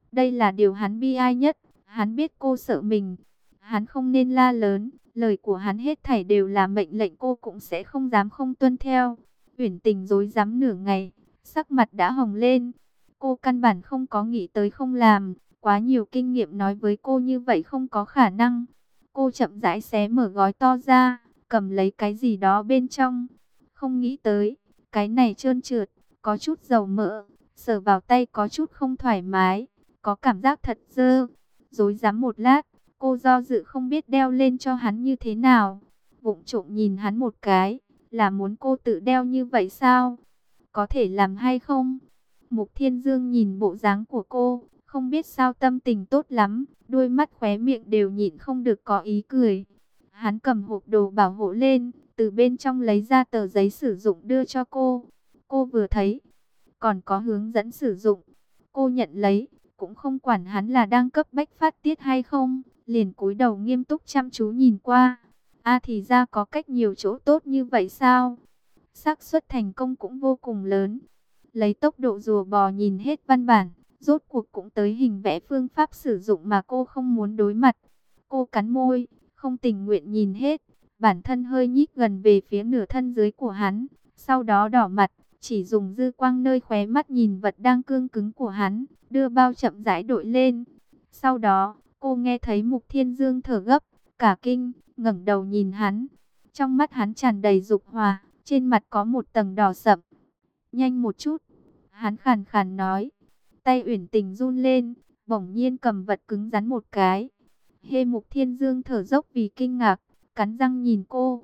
Đây là điều hắn bi ai nhất. Hắn biết cô sợ mình. Hắn không nên la lớn. Lời của hắn hết thảy đều là mệnh lệnh, cô cũng sẽ không dám không tuân theo. Uyển Tình rối rắm nửa ngày, sắc mặt đã hồng lên. Cô căn bản không có nghĩ tới không làm. Quá nhiều kinh nghiệm nói với cô như vậy không có khả năng. Cô chậm rãi xé mở gói to ra, cầm lấy cái gì đó bên trong. Không nghĩ tới, cái này trơn trượt, có chút dầu mỡ, sờ vào tay có chút không thoải mái, có cảm giác thật dơ. Rối rắm một lát, cô do dự không biết đeo lên cho hắn như thế nào. Vụng trộm nhìn hắn một cái, là muốn cô tự đeo như vậy sao? Có thể làm hay không? Mục Thiên Dương nhìn bộ dáng của cô, không biết sao tâm tình tốt lắm, đôi mắt khóe miệng đều nhịn không được có ý cười. Hắn cầm hộp đồ bảo hộ lên, từ bên trong lấy ra tờ giấy sử dụng đưa cho cô. Cô vừa thấy, còn có hướng dẫn sử dụng. Cô nhận lấy, cũng không quản hắn là đang cấp bách phát tiết hay không, liền cúi đầu nghiêm túc chăm chú nhìn qua. Thì ra có cách nhiều chỗ tốt như vậy sao? Xác suất thành công cũng vô cùng lớn. Lấy tốc độ rùa bò nhìn hết văn bản, rốt cuộc cũng tới hình vẽ phương pháp sử dụng mà cô không muốn đối mặt. Cô cắn môi, không tình nguyện nhìn hết, bản thân hơi nhích gần về phía nửa thân dưới của hắn, sau đó đỏ mặt, chỉ dùng dư quang nơi khóe mắt nhìn vật đang cương cứng của hắn, đưa bao chậm rãi đội lên. Sau đó, cô nghe thấy Mục Thiên Dương thở gấp, cả kinh, ngẩng đầu nhìn hắn. Trong mắt hắn tràn đầy dục hòa, trên mặt có một tầng đỏ sậm. Nhanh một chút, hắn khàn khàn nói. Tay Uyển Tình run lên, bỗng nhiên cầm vật cứng rắn một cái. Mục Thiên Dương thở dốc vì kinh ngạc, cắn răng nhìn cô.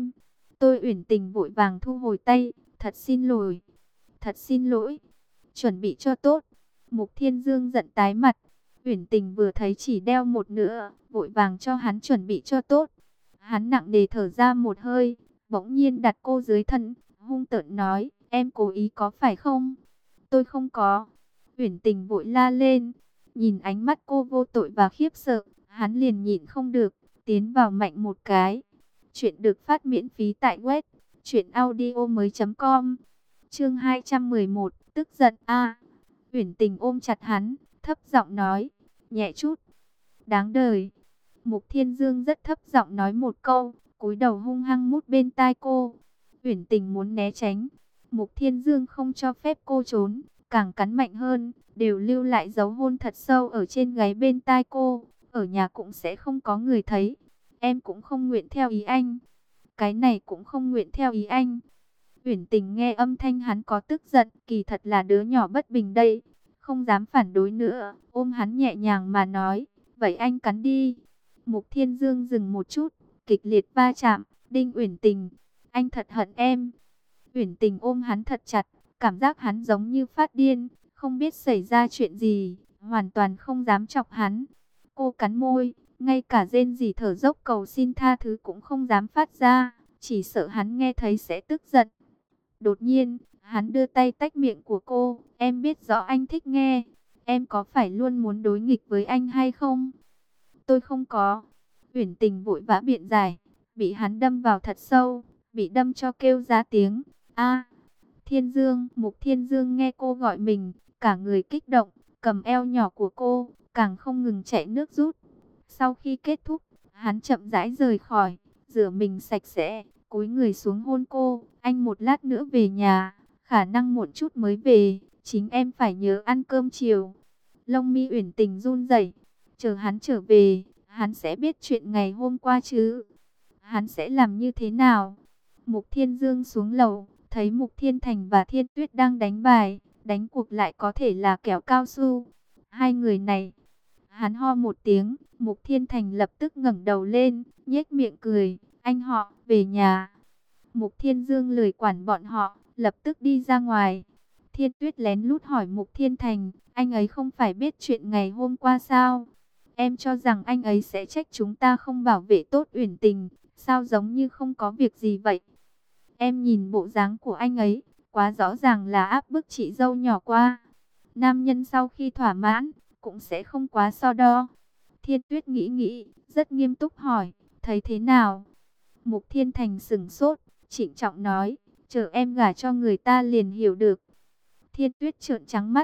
Tôi Uyển Tình vội vàng thu hồi tay. Thật xin lỗi, thật xin lỗi. Chuẩn bị cho tốt. Mục Thiên Dương giận tái mặt. Uyển Tình vừa thấy chỉ đeo một nửa, vội vàng cho hắn chuẩn bị cho tốt. Hắn nặng nề thở ra một hơi, bỗng nhiên đặt cô dưới thân, hung tợn nói, em cố ý có phải không? Tôi không có. Uyển Tình vội la lên, nhìn ánh mắt cô vô tội và khiếp sợ, hắn liền nhịn không được, tiến vào mạnh một cái. Chuyện được phát miễn phí tại web truyệnaudiomoi.com. Chương 211, tức giận Uyển Tình ôm chặt hắn, thấp giọng nói, nhẹ chút. Đáng đời. Mục Thiên Dương rất thấp giọng nói một câu, cúi đầu hung hăng mút bên tai cô. Uyển Tình muốn né tránh, Mục Thiên Dương không cho phép cô trốn, càng cắn mạnh hơn, đều lưu lại dấu hôn thật sâu ở trên gáy bên tai cô. Ở nhà cũng sẽ không có người thấy. Em cũng không nguyện theo ý anh. Cái này cũng không nguyện theo ý anh. Uyển Tình nghe âm thanh hắn có tức giận, kỳ thật là đứa nhỏ bất bình đây. Không dám phản đối nữa, ôm hắn nhẹ nhàng mà nói, vậy anh cắn đi. Mục Thiên Dương dừng một chút, kịch liệt va chạm, đinh Uyển Tình, anh thật hận em. Uyển Tình ôm hắn thật chặt, cảm giác hắn giống như phát điên, không biết xảy ra chuyện gì, hoàn toàn không dám chọc hắn. Cô cắn môi, ngay cả rên rỉ thở dốc cầu xin tha thứ cũng không dám phát ra, chỉ sợ hắn nghe thấy sẽ tức giận. Đột nhiên, hắn đưa tay tách miệng của cô, em biết rõ anh thích nghe, em có phải luôn muốn đối nghịch với anh hay không? Tôi không có. Uyển Tình vội vã biện giải, bị hắn đâm vào thật sâu, bị đâm cho kêu ra tiếng. Thiên Dương, Mục Thiên Dương nghe cô gọi mình, cả người kích động, cầm eo nhỏ của cô, càng không ngừng chảy nước rút. Sau khi kết thúc, hắn chậm rãi rời khỏi, rửa mình sạch sẽ, cúi người xuống hôn cô. Anh một lát nữa về nhà, khả năng muộn chút mới về, chính em phải nhớ ăn cơm chiều. Lông mi Uyển Tình run rẩy, chờ hắn trở về, hắn sẽ biết chuyện ngày hôm qua chứ. Hắn sẽ làm như thế nào? Mục Thiên Dương xuống lầu, thấy Mục Thiên Thành và Thiên Tuyết đang đánh bài, đánh cuộc lại có thể là kẹo cao su. Hai người này, hắn ho một tiếng, Mục Thiên Thành lập tức ngẩng đầu lên, nhếch miệng cười, anh họ, về nhà. Mục Thiên Dương lười quản bọn họ, lập tức đi ra ngoài. Thiên Tuyết lén lút hỏi Mục Thiên Thành, anh ấy không phải biết chuyện ngày hôm qua sao? Em cho rằng anh ấy sẽ trách chúng ta không bảo vệ tốt Uyển Tình, sao giống như không có việc gì vậy? Em nhìn bộ dáng của anh ấy, quá rõ ràng là áp bức chị dâu nhỏ qua. Nam nhân sau khi thỏa mãn, cũng sẽ không quá so đo. Thiên Tuyết nghĩ nghĩ, rất nghiêm túc hỏi, thấy thế nào? Mục Thiên Thành sững sốt, trịnh trọng nói, chờ em gả cho người ta liền hiểu được. Thiên Tuyết trợn trắng mắt,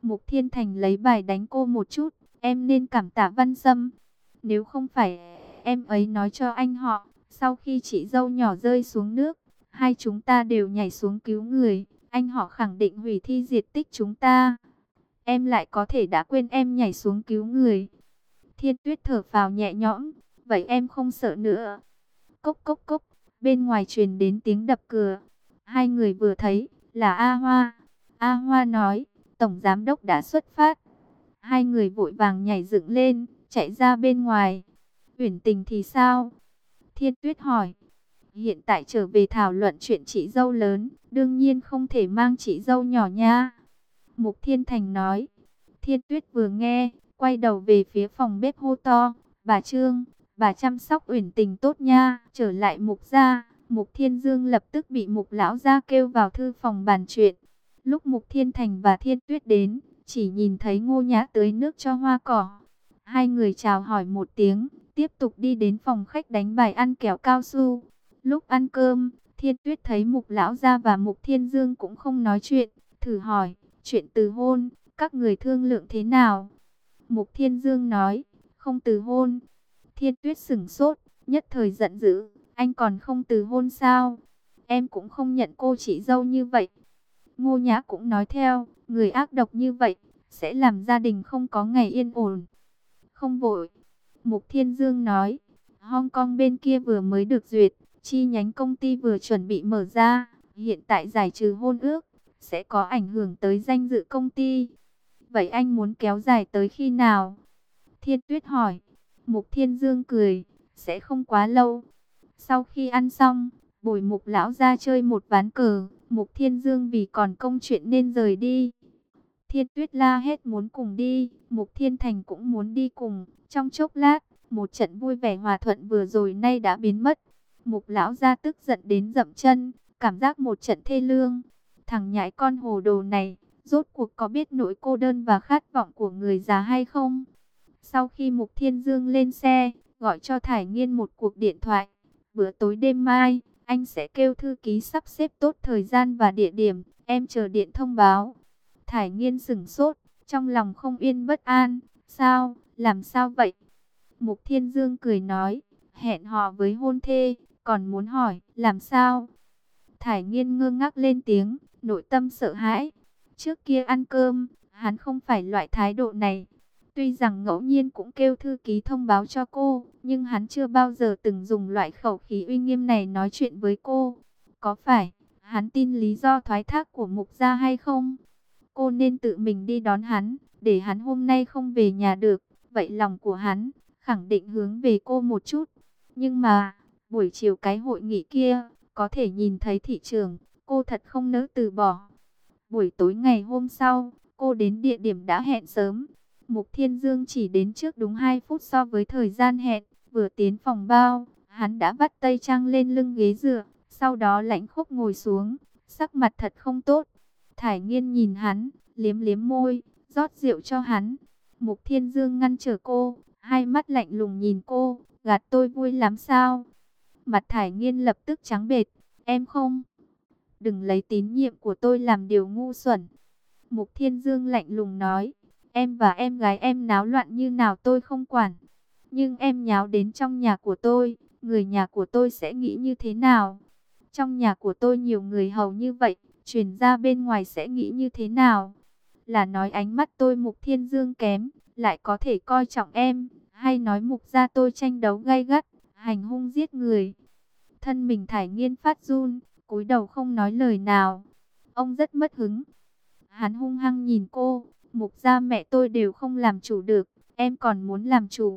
Mục Thiên Thành lấy bài đánh cô một chút. Em nên cảm tạ Văn Sâm. Nếu không phải em ấy nói cho anh họ, sau khi chị dâu nhỏ rơi xuống nước, hai chúng ta đều nhảy xuống cứu người, anh họ khẳng định hủy thi diệt tích chúng ta. Em lại có thể đã quên em nhảy xuống cứu người. Thiên Tuyết thở phào nhẹ nhõm. Vậy em không sợ nữa. Cốc cốc cốc. Bên ngoài truyền đến tiếng đập cửa. Hai người vừa thấy là A Hoa. A Hoa nói, Tổng Giám Đốc đã xuất phát. Hai người vội vàng nhảy dựng lên, chạy ra bên ngoài. Uyển Tình thì sao? Thiên Tuyết hỏi. Hiện tại trở về thảo luận chuyện chị dâu lớn, đương nhiên không thể mang chị dâu nhỏ nha. Mục Thiên Thành nói. Thiên Tuyết vừa nghe, quay đầu về phía phòng bếp hô to, bà Trương, bà chăm sóc Uyển Tình tốt nha. Trở lại Mục gia, Mục Thiên Dương lập tức bị Mục lão gia kêu vào thư phòng bàn chuyện. Lúc Mục Thiên Thành và Thiên Tuyết đến, chỉ nhìn thấy Ngô Nhã tưới nước cho hoa cỏ. Hai người chào hỏi một tiếng, tiếp tục đi đến phòng khách đánh bài ăn kẹo cao su. Lúc ăn cơm, Thiên Tuyết thấy Mục lão gia và Mục Thiên Dương cũng không nói chuyện, thử hỏi, chuyện từ hôn, các người thương lượng thế nào? Mục Thiên Dương nói, không từ hôn. Thiên Tuyết sửng sốt, nhất thời giận dữ, anh còn không từ hôn sao? Em cũng không nhận cô chị dâu như vậy. Ngô Nhã cũng nói theo, người ác độc như vậy, sẽ làm gia đình không có ngày yên ổn. Không vội. Mục Thiên Dương nói, Hong Kong bên kia vừa mới được duyệt, chi nhánh công ty vừa chuẩn bị mở ra, hiện tại giải trừ hôn ước, sẽ có ảnh hưởng tới danh dự công ty. Vậy anh muốn kéo dài tới khi nào? Thiên Tuyết hỏi. Mục Thiên Dương cười, sẽ không quá lâu. Sau khi ăn xong, bồi Mục lão ra chơi một ván cờ, Mục Thiên Dương vì còn công chuyện nên rời đi. Thiên Tuyết la hét muốn cùng đi, Mục Thiên Thành cũng muốn đi cùng. Trong chốc lát, một trận vui vẻ hòa thuận vừa rồi nay đã biến mất. Mục lão ra tức giận đến dậm chân, cảm giác một trận thê lương. Thằng nhãi con hồ đồ này, rốt cuộc có biết nỗi cô đơn và khát vọng của người già hay không? Sau khi Mục Thiên Dương lên xe, gọi cho Thải Nghiên một cuộc điện thoại. Bữa tối đêm mai, anh sẽ kêu thư ký sắp xếp tốt thời gian và địa điểm, em chờ điện thông báo. Thải Nghiên sửng sốt, trong lòng không yên bất an. Sao, làm sao vậy? Mục Thiên Dương cười nói, hẹn hò với hôn thê, còn muốn hỏi, làm sao? Thải Nghiên ngơ ngác lên tiếng, nội tâm sợ hãi. Trước kia ăn cơm, hắn không phải loại thái độ này. Tuy rằng ngẫu nhiên cũng kêu thư ký thông báo cho cô, nhưng hắn chưa bao giờ từng dùng loại khẩu khí uy nghiêm này nói chuyện với cô. Có phải, hắn tin lý do thoái thác của Mục gia hay không? Cô nên tự mình đi đón hắn, để hắn hôm nay không về nhà được. Vậy lòng của hắn, khẳng định hướng về cô một chút. Nhưng mà, buổi chiều cái hội nghị kia, có thể nhìn thấy thị trường, cô thật không nỡ từ bỏ. Buổi tối ngày hôm sau, cô đến địa điểm đã hẹn sớm. Mục Thiên Dương chỉ đến trước đúng 2 phút so với thời gian hẹn. Vừa tiến phòng bao, hắn đã vắt tay trang lên lưng ghế dựa, sau đó lãnh khốc ngồi xuống, sắc mặt thật không tốt. Thải Nghiên nhìn hắn, liếm liếm môi, rót rượu cho hắn. Mục Thiên Dương ngăn trở cô, hai mắt lạnh lùng nhìn cô, gạt tôi vui lắm sao? Mặt Thải Nghiên lập tức trắng bệch, em không. Đừng lấy tín nhiệm của tôi làm điều ngu xuẩn. Mục Thiên Dương lạnh lùng nói, em và em gái em náo loạn như nào tôi không quản. Nhưng em nháo đến trong nhà của tôi, người nhà của tôi sẽ nghĩ như thế nào? Trong nhà của tôi nhiều người hầu như vậy, truyền ra bên ngoài sẽ nghĩ như thế nào? Là nói ánh mắt tôi Mục Thiên Dương kém, lại có thể coi trọng em, hay nói Mục gia tôi tranh đấu gay gắt, hành hung giết người? Thân mình Thải Nghiên phát run, cúi đầu không nói lời nào. Ông rất mất hứng. Hắn hung hăng nhìn cô, Mục gia mẹ tôi đều không làm chủ được, em còn muốn làm chủ?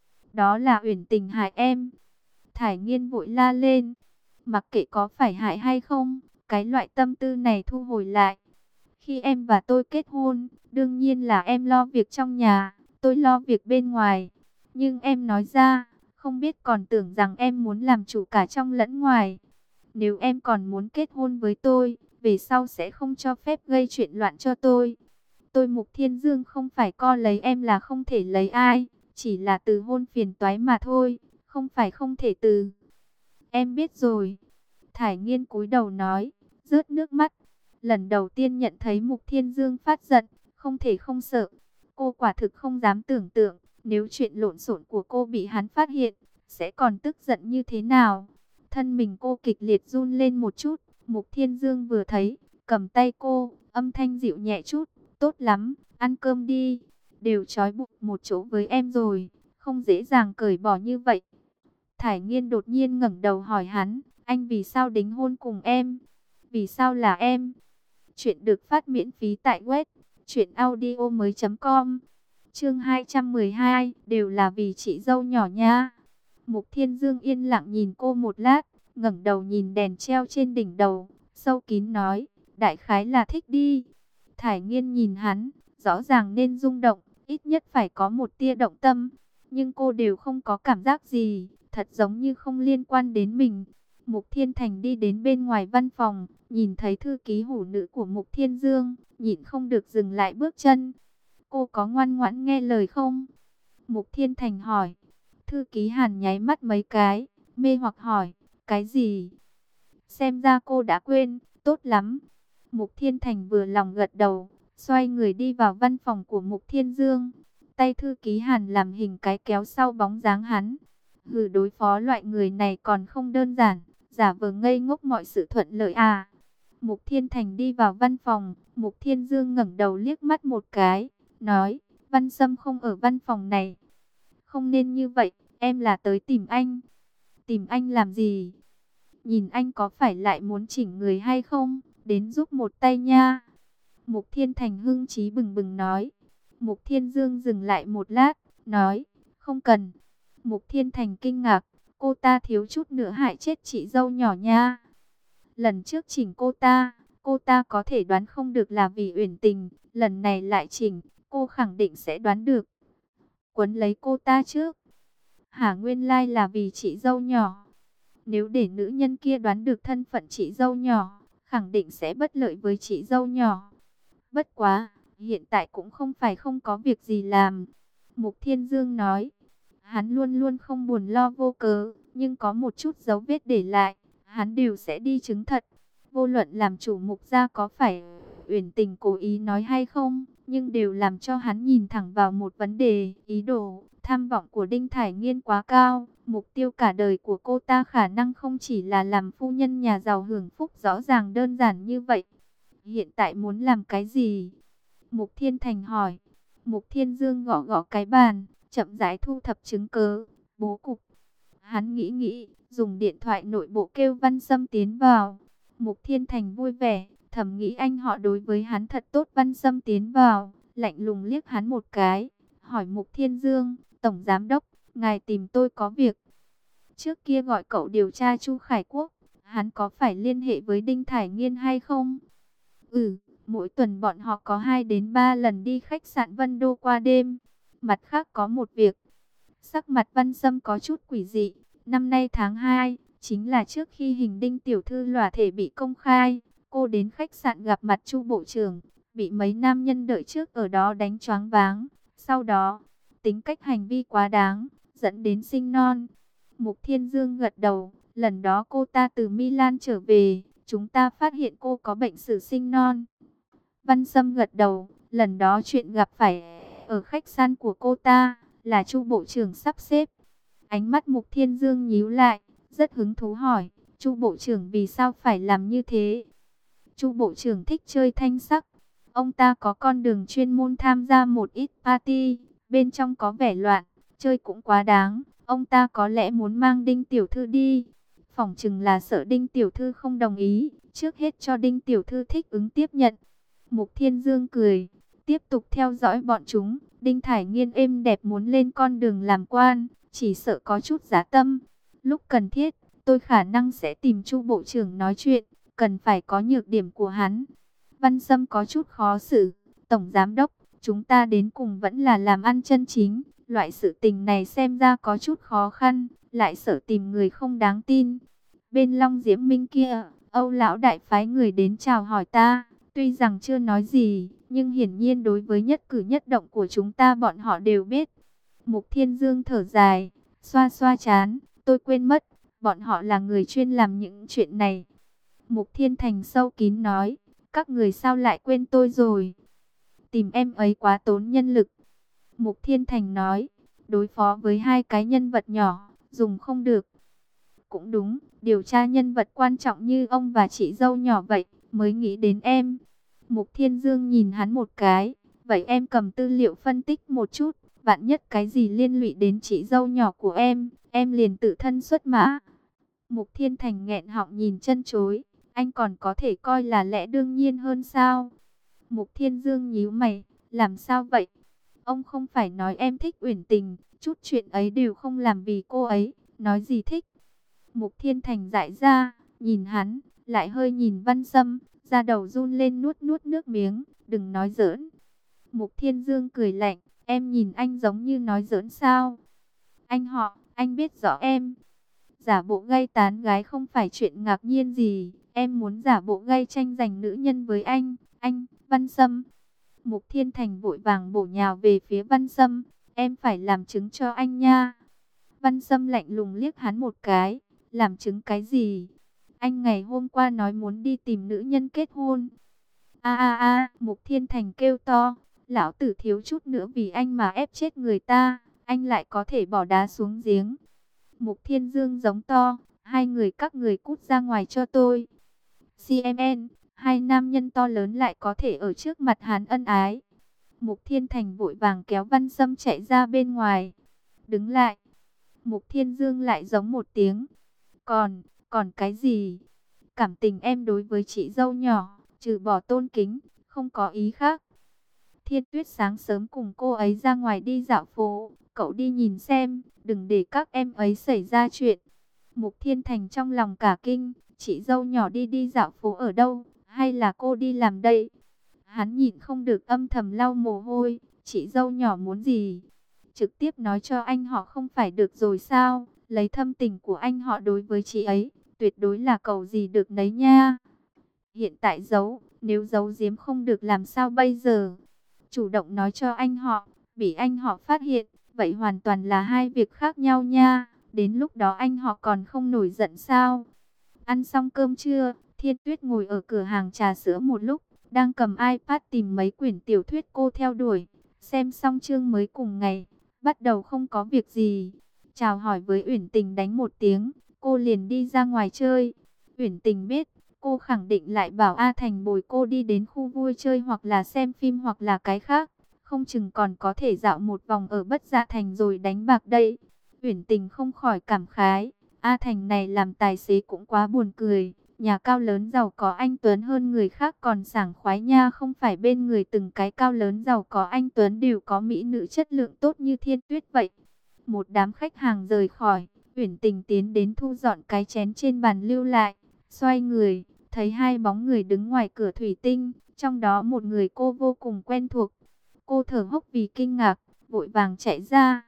Đó là Uyển Tình hại em. Thải Nghiên vội la lên, mặc kệ có phải hại hay không, cái loại tâm tư này thu hồi lại. Khi em và tôi kết hôn, đương nhiên là em lo việc trong nhà, tôi lo việc bên ngoài. Nhưng em nói ra, không biết còn tưởng rằng em muốn làm chủ cả trong lẫn ngoài. Nếu em còn muốn kết hôn với tôi, về sau sẽ không cho phép gây chuyện loạn cho tôi. Tôi Mục Thiên Dương không phải co lấy em là không thể lấy ai, chỉ là từ hôn phiền toái mà thôi, không phải không thể từ. Em biết rồi. Thải Nghiên cúi đầu nói, rớt nước mắt. Lần đầu tiên nhận thấy Mục Thiên Dương phát giận, không thể không sợ. Cô quả thực không dám tưởng tượng, nếu chuyện lộn xộn của cô bị hắn phát hiện, sẽ còn tức giận như thế nào. Thân mình cô kịch liệt run lên một chút, Mục Thiên Dương vừa thấy, cầm tay cô, âm thanh dịu nhẹ chút, tốt lắm, ăn cơm đi, đều trói buộc một chỗ với em rồi, không dễ dàng cởi bỏ như vậy. Thải Nghiên đột nhiên ngẩng đầu hỏi hắn, anh vì sao đính hôn cùng em? Vì sao là em? Chuyện được phát miễn phí tại web truyệnaudiomoi.com. Chương 212, đều là vì chị dâu nhỏ nha. Mục Thiên Dương yên lặng nhìn cô một lát, ngẩng đầu nhìn đèn treo trên đỉnh đầu, sâu kín nói, đại khái là thích đi. Thải Nghiên nhìn hắn, rõ ràng nên rung động, ít nhất phải có một tia động tâm, nhưng cô đều không có cảm giác gì, thật giống như không liên quan đến mình. Mục Thiên Thành đi đến bên ngoài văn phòng, nhìn thấy thư ký hủ nữ của Mục Thiên Dương, nhịn không được dừng lại bước chân. Cô có ngoan ngoãn nghe lời không? Mục Thiên Thành hỏi. Thư ký Hàn nháy mắt mấy cái, mê hoặc hỏi, cái gì? Xem ra cô đã quên, tốt lắm. Mục Thiên Thành vừa lòng gật đầu, xoay người đi vào văn phòng của Mục Thiên Dương. Tay thư ký Hàn làm hình cái kéo sau bóng dáng hắn. Đối phó loại người này còn không đơn giản, giả vờ ngây ngốc mọi sự thuận lợi à. Mục Thiên Thành đi vào văn phòng, Mục Thiên Dương ngẩng đầu liếc mắt một cái, nói, Văn Sâm không ở văn phòng này. Không nên như vậy, em là tới tìm anh. Tìm anh làm gì? Nhìn anh có phải lại muốn chỉnh người hay không? Đến giúp một tay nha. Mục Thiên Thành hưng chí bừng bừng nói. Mục Thiên Dương dừng lại một lát, nói, không cần. Mục Thiên Thành kinh ngạc, cô ta thiếu chút nữa hại chết chị dâu nhỏ nha. Lần trước chỉnh cô ta có thể đoán không được là vì Uyển Tình, lần này lại chỉnh, cô khẳng định sẽ đoán được. Quấn lấy cô ta trước. Hả, nguyên lai là vì chị dâu nhỏ. Nếu để nữ nhân kia đoán được thân phận chị dâu nhỏ, khẳng định sẽ bất lợi với chị dâu nhỏ. Bất quá, hiện tại cũng không phải không có việc gì làm. Mục Thiên Dương nói, hắn luôn luôn không buồn lo vô cớ, nhưng có một chút dấu vết để lại, hắn đều sẽ đi chứng thật. Vô luận làm chủ Mục gia có phải Uyển Tình cố ý nói hay không, nhưng đều làm cho hắn nhìn thẳng vào một vấn đề, ý đồ, tham vọng của Đinh Thải Nghiên quá cao. Mục tiêu cả đời của cô ta khả năng không chỉ là làm phu nhân nhà giàu hưởng phúc rõ ràng đơn giản như vậy. Hiện tại muốn làm cái gì? Mục Thiên Thành hỏi. Mục Thiên Dương gõ gõ cái bàn, chậm rãi thu thập chứng cứ, bố cục. Hắn nghĩ nghĩ, dùng điện thoại nội bộ kêu Văn Sâm tiến vào. Mục Thiên Thành vui vẻ, thầm nghĩ anh họ đối với hắn thật tốt. Văn Sâm tiến vào, lạnh lùng liếc hắn một cái, hỏi Mục Thiên Dương, Tổng Giám Đốc, ngài tìm tôi có việc. Trước kia gọi cậu điều tra Chu Khải Quốc, hắn có phải liên hệ với Đinh Thải Nghiên hay không? Mỗi tuần bọn họ có 2 đến 3 lần đi khách sạn Vân Đô qua đêm. Mặt khác có một việc. Sắc mặt Văn Sâm có chút quỷ dị. Năm nay tháng 2, chính là trước khi hình Đinh tiểu thư lòa thể bị công khai, cô đến khách sạn gặp mặt Chu bộ trưởng, bị mấy nam nhân đợi trước ở đó đánh choáng váng. Sau đó, tính cách hành vi quá đáng, dẫn đến sinh non. Mục Thiên Dương gật đầu, lần đó cô ta từ Milan trở về, chúng ta phát hiện cô có bệnh sử sinh non. Văn Sâm gật đầu, lần đó chuyện gặp phải ở khách sạn của cô ta, là Chu bộ trưởng sắp xếp. Ánh mắt Mục Thiên Dương nhíu lại, rất hứng thú hỏi, Chu bộ trưởng vì sao phải làm như thế? Chu bộ trưởng thích chơi thanh sắc. Ông ta có con đường chuyên môn tham gia một ít party, bên trong có vẻ loạn, chơi cũng quá đáng. Ông ta có lẽ muốn mang Đinh tiểu thư đi. Phỏng chừng là sợ Đinh tiểu thư không đồng ý, trước hết cho Đinh tiểu thư thích ứng tiếp nhận. Mục Thiên Dương cười, tiếp tục theo dõi bọn chúng. Đinh Thải Nghiên êm đẹp muốn lên con đường làm quan, chỉ sợ có chút giá tâm. Lúc cần thiết, tôi khả năng sẽ tìm Chu bộ trưởng nói chuyện, cần phải có nhược điểm của hắn. Văn Sâm có chút khó xử. Tổng Giám Đốc, chúng ta đến cùng vẫn là làm ăn chân chính. Loại sự tình này xem ra có chút khó khăn, lại sợ tìm người không đáng tin. Bên Long Diễm Minh kia, Âu lão đại phái người đến chào hỏi ta. Tuy rằng chưa nói gì, nhưng hiển nhiên đối với nhất cử nhất động của chúng ta bọn họ đều biết. Mục Thiên Dương thở dài, xoa xoa trán, tôi quên mất, bọn họ là người chuyên làm những chuyện này. Mục Thiên Thành sâu kín nói, các người sao lại quên tôi rồi? tìm em ấy quá tốn nhân lực. Mục Thiên Thành nói, đối phó với hai cái nhân vật nhỏ, dùng không được. Cũng đúng, điều tra nhân vật quan trọng như ông và chị dâu nhỏ vậy, mới nghĩ đến em. Mục Thiên Dương nhìn hắn một cái, vậy em cầm tư liệu phân tích một chút, vạn nhất cái gì liên lụy đến chị dâu nhỏ của em liền tự thân xuất mã. Mục Thiên Thành nghẹn họng nhìn chân chối, anh còn có thể coi là lẽ đương nhiên hơn sao? Mục Thiên Dương nhíu mày, làm sao vậy? Ông không phải nói em thích Uyển Tình, chút chuyện ấy đều không làm vì cô ấy, nói gì thích. Mục Thiên Thành dại ra, nhìn hắn, lại hơi nhìn Văn Sâm, da đầu run lên nuốt nuốt nước miếng, đừng nói giỡn. Mục Thiên Dương cười lạnh, em nhìn anh giống như nói giỡn sao? Anh biết rõ em. Giả bộ gay tán gái không phải chuyện ngạc nhiên gì, em muốn giả bộ gay tranh giành nữ nhân với anh, Văn Sâm. Mục Thiên Thành vội vàng bổ nhào về phía Văn Sâm, em phải làm chứng cho anh nha. Văn Sâm lạnh lùng liếc hắn một cái, làm chứng cái gì? Anh ngày hôm qua nói muốn đi tìm nữ nhân kết hôn. Mục Thiên Thành kêu to, lão tử thiếu chút nữa vì anh mà ép chết người ta, anh lại có thể bỏ đá xuống giếng. Mục Thiên Dương giống to, hai người các người cút ra ngoài cho tôi. CMN, hai nam nhân to lớn lại có thể ở trước mặt hắn ân ái. Mục Thiên Thành vội vàng kéo Văn Sâm chạy ra bên ngoài. Đứng lại. Mục Thiên Dương lại giống một tiếng. Còn cái gì? Cảm tình em đối với chị dâu nhỏ, trừ bỏ tôn kính, không có ý khác. Thiên Tuyết sáng sớm cùng cô ấy ra ngoài đi dạo phố, cậu đi nhìn xem, đừng để các em ấy xảy ra chuyện. Mục Thiên Thành trong lòng cả kinh, chị dâu nhỏ đi dạo phố ở đâu, hay là cô đi làm đây? Hắn nhịn không được âm thầm lau mồ hôi, chị dâu nhỏ muốn gì? Trực tiếp nói cho anh họ không phải được rồi sao? Lấy thâm tình của anh họ đối với chị ấy, tuyệt đối là cầu gì được nấy nha. Hiện tại giấu, nếu giấu giếm không được làm sao bây giờ? Chủ động nói cho anh họ, bị anh họ phát hiện, vậy hoàn toàn là hai việc khác nhau nha. Đến lúc đó anh họ còn không nổi giận sao? Ăn xong cơm trưa, Thiên Tuyết ngồi ở cửa hàng trà sữa một lúc, đang cầm iPad tìm mấy quyển tiểu thuyết cô theo đuổi. Xem xong chương mới cùng ngày, bắt đầu không có việc gì. Chào hỏi với Uyển Tình đánh một tiếng, cô liền đi ra ngoài chơi. Uyển Tình biết, cô khẳng định lại bảo A Thành bồi cô đi đến khu vui chơi hoặc là xem phim hoặc là cái khác. Không chừng còn có thể dạo một vòng ở Bất Dạ Thành rồi đánh bạc đây. Uyển Tình không khỏi cảm khái, A Thành này làm tài xế cũng quá buồn cười. Nhà cao lớn giàu có anh Tuấn hơn người khác còn sảng khoái nha, không phải bên người từng cái cao lớn giàu có anh Tuấn đều có mỹ nữ chất lượng tốt như Thiên Tuyết vậy. Một đám khách hàng rời khỏi, Uyển Tình tiến đến thu dọn cái chén trên bàn lưu lại, xoay người, thấy hai bóng người đứng ngoài cửa thủy tinh, trong đó một người cô vô cùng quen thuộc. Cô thở hốc vì kinh ngạc, vội vàng chạy ra,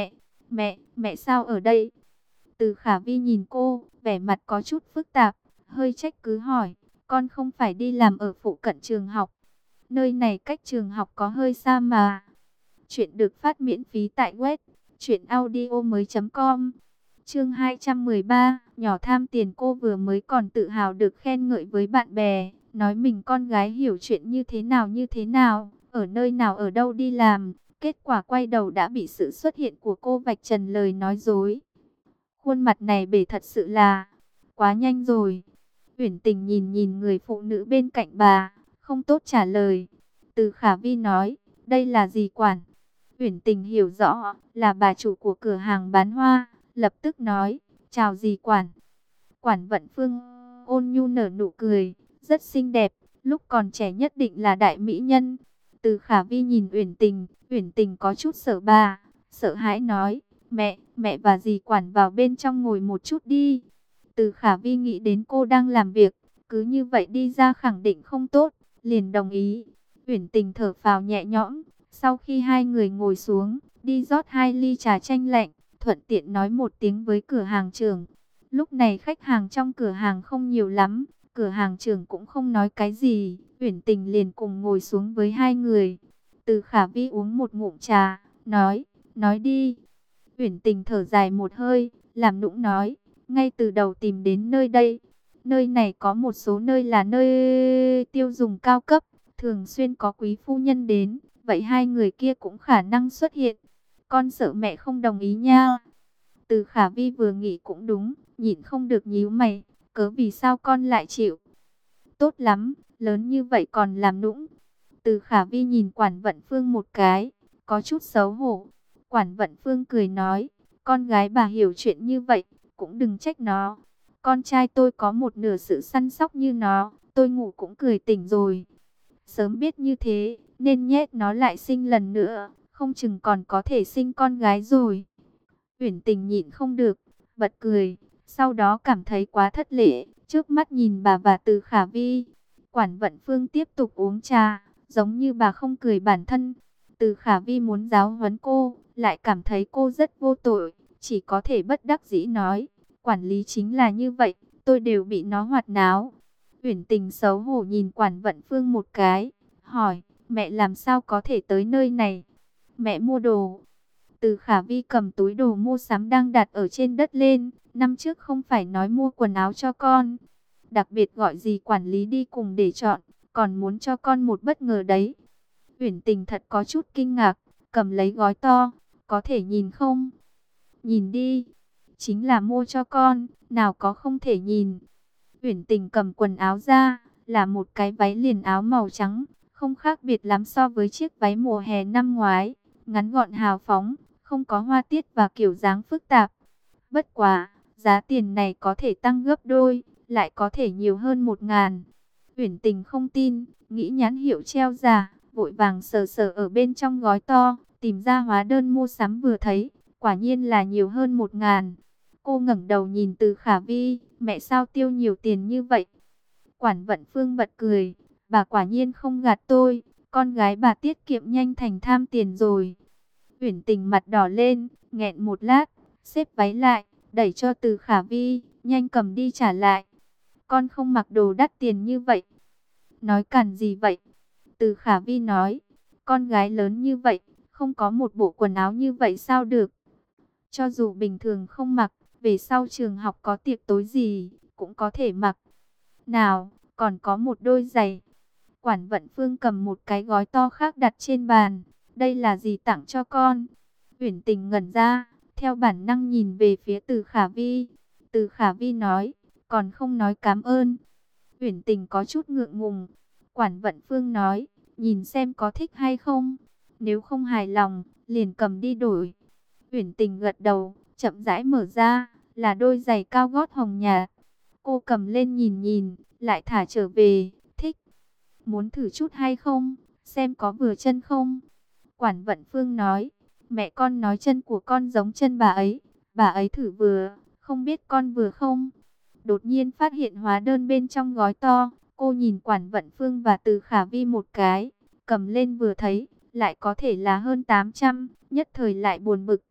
mẹ sao ở đây? Từ Khả Vi nhìn cô, vẻ mặt có chút phức tạp, hơi trách cứ hỏi, con không phải đi làm ở phụ cận trường học. Nơi này cách trường học có hơi xa mà. Chuyện được phát miễn phí tại web truyệnaudiomoi.com. Chương 213, nhỏ tham tiền. Cô vừa mới còn tự hào được khen ngợi với bạn bè, nói mình con gái hiểu chuyện như thế nào, ở nơi nào ở đâu đi làm. Kết quả quay đầu đã bị sự xuất hiện của cô vạch trần lời nói dối. Khuôn mặt này bể thật sự là quá nhanh rồi. Uyển Tình nhìn nhìn người phụ nữ bên cạnh bà, không tốt trả lời. Từ Khả Vi nói, đây là dì quản. Uyển Tình hiểu rõ, là bà chủ của cửa hàng bán hoa, lập tức nói, chào dì quản. Quản Vận Phương ôn nhu nở nụ cười, rất xinh đẹp, lúc còn trẻ nhất định là đại mỹ nhân. Từ Khả Vi nhìn Uyển Tình có chút sợ bà, sợ hãi nói, mẹ và dì quản vào bên trong ngồi một chút đi. Từ Khả Vi nghĩ đến cô đang làm việc, cứ như vậy đi ra khẳng định không tốt, liền đồng ý. Uyển Tình thở phào nhẹ nhõm, sau khi hai người ngồi xuống, đi rót 2 ly trà chanh lạnh, thuận tiện nói một tiếng với cửa hàng trưởng. Lúc này khách hàng trong cửa hàng không nhiều lắm, cửa hàng trưởng cũng không nói cái gì, Uyển Tình liền cùng ngồi xuống với hai người. Từ Khả Vi uống một ngụm trà, nói đi. Uyển Tình thở dài một hơi, làm nũng nói, ngay từ đầu tìm đến nơi đây. Nơi này có một số nơi là nơi tiêu dùng cao cấp, thường xuyên có quý phu nhân đến, vậy hai người kia cũng khả năng xuất hiện. Con sợ mẹ không đồng ý nha. Từ Khả Vi vừa nghĩ cũng đúng, nhịn không được nhíu mày, cớ vì sao con lại chịu? Tốt lắm, lớn như vậy còn làm nũng. Từ Khả Vi nhìn Quản Vận Phương một cái, có chút xấu hổ. Quản Vận Phương cười nói, con gái bà hiểu chuyện như vậy, cũng đừng trách nó. Con trai tôi có một nửa sự săn sóc như nó, tôi ngủ cũng cười tỉnh rồi. Sớm biết như thế, nên nhét nó lại sinh lần nữa, không chừng còn có thể sinh con gái rồi. Uyển Tình nhịn không được, bật cười, sau đó cảm thấy quá thất lễ, trước mắt nhìn bà và Từ Khả Vi. Quản Vận Phương tiếp tục uống trà, giống như bà không cười bản thân. Từ Khả Vi muốn giáo huấn cô, lại cảm thấy cô rất vô tội, chỉ có thể bất đắc dĩ nói, quản lý chính là như vậy, tôi đều bị nó hoạt náo. Uyển Tình xấu hổ nhìn Quản Vận Phương một cái, hỏi, mẹ làm sao có thể tới nơi này? Mẹ mua đồ. Từ Khả Vi cầm túi đồ mua sắm đang đặt ở trên đất lên, năm trước không phải nói mua quần áo cho con. Đặc biệt gọi gì quản lý đi cùng để chọn, còn muốn cho con một bất ngờ đấy. Uyển Tình thật có chút kinh ngạc, cầm lấy gói to, có thể nhìn không? Nhìn đi, chính là mua cho con, nào có không thể nhìn. Uyển Tình cầm quần áo ra, là một cái váy liền áo màu trắng, không khác biệt lắm so với chiếc váy mùa hè năm ngoái, ngắn gọn hào phóng, không có hoa tiết và kiểu dáng phức tạp. Bất quá, giá tiền này có thể tăng gấp đôi, lại có thể nhiều hơn 1.000. Uyển Tình không tin, nghĩ nhãn hiệu treo giả, vội vàng sờ sờ ở bên trong gói to, tìm ra hóa đơn mua sắm vừa thấy, quả nhiên là nhiều hơn 1.000. Cô ngẩng đầu nhìn Từ Khả Vi, mẹ sao tiêu nhiều tiền như vậy? Quản Vận Phương bật cười, bà quả nhiên không gạt tôi, con gái bà tiết kiệm nhanh thành tham tiền rồi. Uyển Tình mặt đỏ lên, nghẹn một lát, xếp váy lại, đẩy cho Từ Khả Vi, nhanh cầm đi trả lại. Con không mặc đồ đắt tiền như vậy. Nói càn gì vậy? Từ Khả Vi nói, con gái lớn như vậy, không có một bộ quần áo như vậy sao được? Cho dù bình thường không mặc, về sau trường học có tiệc tối gì, cũng có thể mặc. Nào, còn có một đôi giày. Quản Vận Phương cầm một cái gói to khác đặt trên bàn. Đây là gì tặng cho con? Uyển Tình ngẩn ra, theo bản năng nhìn về phía Từ Khả Vi. Từ Khả Vi nói, còn không nói cảm ơn. Uyển Tình có chút ngượng ngùng. Quản Vận Phương nói, nhìn xem có thích hay không. Nếu không hài lòng, liền cầm đi đổi. Uyển Tình gật đầu, chậm rãi mở ra, là đôi giày cao gót hồng nhạt. Cô cầm lên nhìn nhìn, lại thả trở về, thích. Muốn thử chút hay không, xem có vừa chân không? Quản Vận Phương nói, mẹ con nói chân của con giống chân bà ấy thử vừa, không biết con vừa không? Đột nhiên phát hiện hóa đơn bên trong gói to, cô nhìn Quản Vận Phương và Từ Khả Vi một cái, cầm lên vừa thấy, lại có thể là hơn 800, nhất thời lại buồn bực.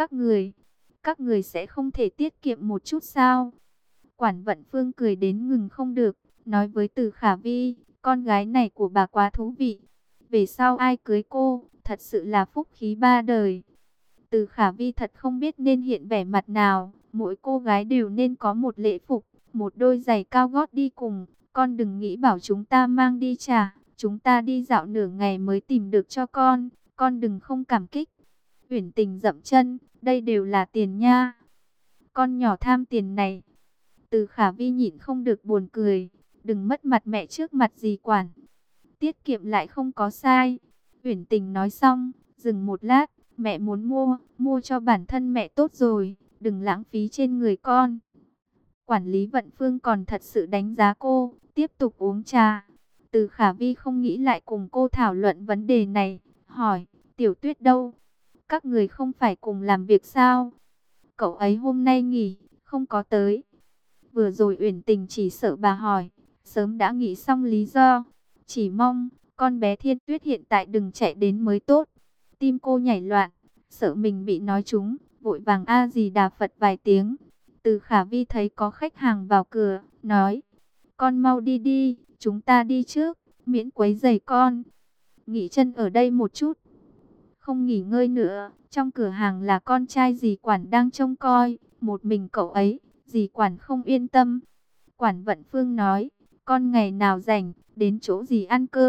Các người sẽ không thể tiết kiệm một chút sao? Quản Vận Phương cười đến ngừng không được, nói với Từ Khả Vi, con gái này của bà quá thú vị. Về sau ai cưới cô, thật sự là phúc khí ba đời. Từ Khả Vi thật không biết nên hiện vẻ mặt nào, mỗi cô gái đều nên có một lễ phục, một đôi giày cao gót đi cùng. Con đừng nghĩ bảo chúng ta mang đi trả, chúng ta đi dạo nửa ngày mới tìm được cho con đừng không cảm kích. Uyển Tình dậm chân, đây đều là tiền nha. Con nhỏ tham tiền này. Từ Khả Vi nhịn không được buồn cười, đừng mất mặt mẹ trước mặt dì Quản. Tiết kiệm lại không có sai. Uyển Tình nói xong, dừng một lát, mẹ muốn mua cho bản thân mẹ tốt rồi, đừng lãng phí trên người con. Quản lý Vận Phương còn thật sự đánh giá cô, tiếp tục uống trà. Từ Khả Vi không nghĩ lại cùng cô thảo luận vấn đề này, hỏi, Tiểu Tuyết đâu? Các người không phải cùng làm việc sao? Cậu ấy hôm nay nghỉ, không có tới. Vừa rồi Uyển Tình chỉ sợ bà hỏi, sớm đã nghĩ xong lý do. Chỉ mong, con bé Thiên Tuyết hiện tại đừng chạy đến mới tốt. Tim cô nhảy loạn, sợ mình bị nói trúng, vội vàng A-di-đà Phật vài tiếng. Từ Khả Vi thấy có khách hàng vào cửa, nói, con mau đi đi, chúng ta đi trước, miễn quấy rầy con. Nghỉ chân ở đây một chút. Không nghỉ ngơi nữa, trong cửa hàng là con trai dì Quản đang trông coi, một mình cậu ấy, dì Quản không yên tâm. Quản Vận Phương nói, con ngày nào rảnh, đến chỗ dì ăn cơm,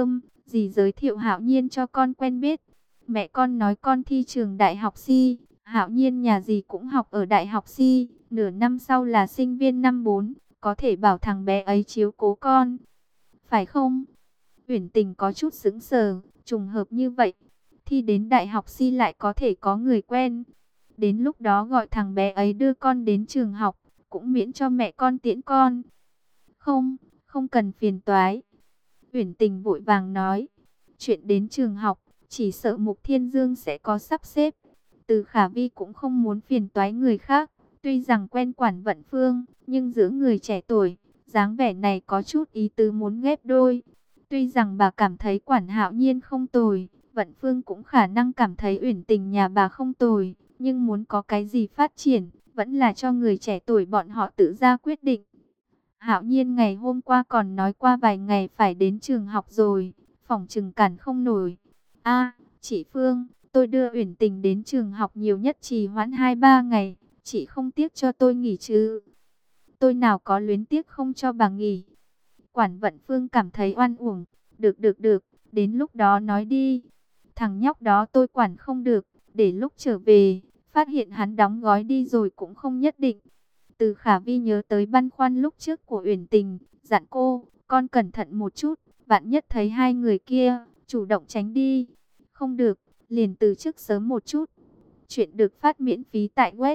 dì giới thiệu Hạo Nhiên cho con quen biết. Mẹ con nói con thi trường đại học Si, Hạo Nhiên nhà dì cũng học ở đại học Si, nửa năm sau là sinh viên năm 4, có thể bảo thằng bé ấy chiếu cố con. Phải không? Uyển Tình có chút sững sờ, trùng hợp như vậy, thi đến đại học Si lại có thể có người quen. Đến lúc đó gọi thằng bé ấy đưa con đến trường học, cũng miễn cho mẹ con tiễn con. Không, không cần phiền toái. Uyển Tình vội vàng nói, chuyện đến trường học, chỉ sợ Mục Thiên Dương sẽ có sắp xếp. Từ Khả Vi cũng không muốn phiền toái người khác, tuy rằng quen Quản Vận Phương, nhưng giữa người trẻ tuổi, dáng vẻ này có chút ý tứ muốn ghép đôi. Tuy rằng bà cảm thấy Quản Hạo Nhiên không tồi, Vận Phương cũng khả năng cảm thấy Uyển Tình nhà bà không tồi, nhưng muốn có cái gì phát triển, vẫn là cho người trẻ tuổi bọn họ tự ra quyết định. Hạo Nhiên ngày hôm qua còn nói qua vài ngày phải đến trường học rồi, phỏng chừng cản không nổi. A, chị Phương, tôi đưa Uyển Tình đến trường học nhiều nhất trì hoãn 2-3 ngày, chị không tiếc cho tôi nghỉ chứ? Tôi nào có luyến tiếc không cho bà nghỉ. Quản Vận Phương cảm thấy oan uổng. Được, đến lúc đó nói đi. Thằng nhóc đó tôi quản không được, để lúc trở về, phát hiện hắn đóng gói đi rồi cũng không nhất định. Từ Khả Vi nhớ tới băn khoăn lúc trước của Uyển Tình, dặn cô, con cẩn thận một chút, vạn nhất thấy hai người kia, chủ động tránh đi. Không được, liền từ chức sớm một chút. Chuyện được phát miễn phí tại web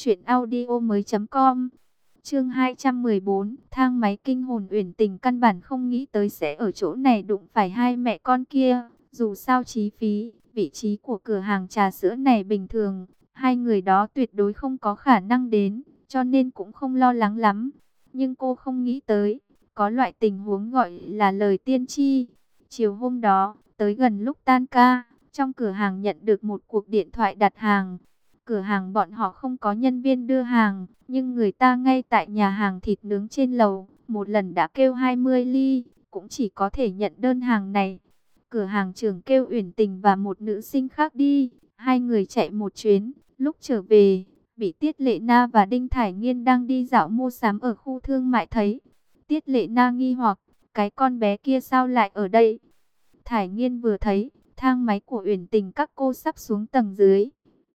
truyệnaudiomoi.com. Chương 214, thang máy kinh hồn. Uyển Tình căn bản không nghĩ tới sẽ ở chỗ này đụng phải hai mẹ con kia. Dù sao chi phí, vị trí của cửa hàng trà sữa này bình thường, hai người đó tuyệt đối không có khả năng đến, cho nên cũng không lo lắng lắm. Nhưng cô không nghĩ tới, có loại tình huống gọi là lời tiên tri. Chiều hôm đó, tới gần lúc tan ca, trong cửa hàng nhận được một cuộc điện thoại đặt hàng. Cửa hàng bọn họ không có nhân viên đưa hàng, nhưng người ta ngay tại nhà hàng thịt nướng trên lầu, một lần đã kêu 20 ly, cũng chỉ có thể nhận đơn hàng này. Cửa hàng trưởng kêu Uyển Tình và một nữ sinh khác đi, hai người chạy một chuyến, lúc trở về, bị Tiết Lệ Na và Đinh Thải Nghiên đang đi dạo mua sắm ở khu thương mại thấy. Tiết Lệ Na nghi hoặc, cái con bé kia sao lại ở đây? Thải Nghiên vừa thấy, thang máy của Uyển Tình các cô sắp xuống tầng dưới.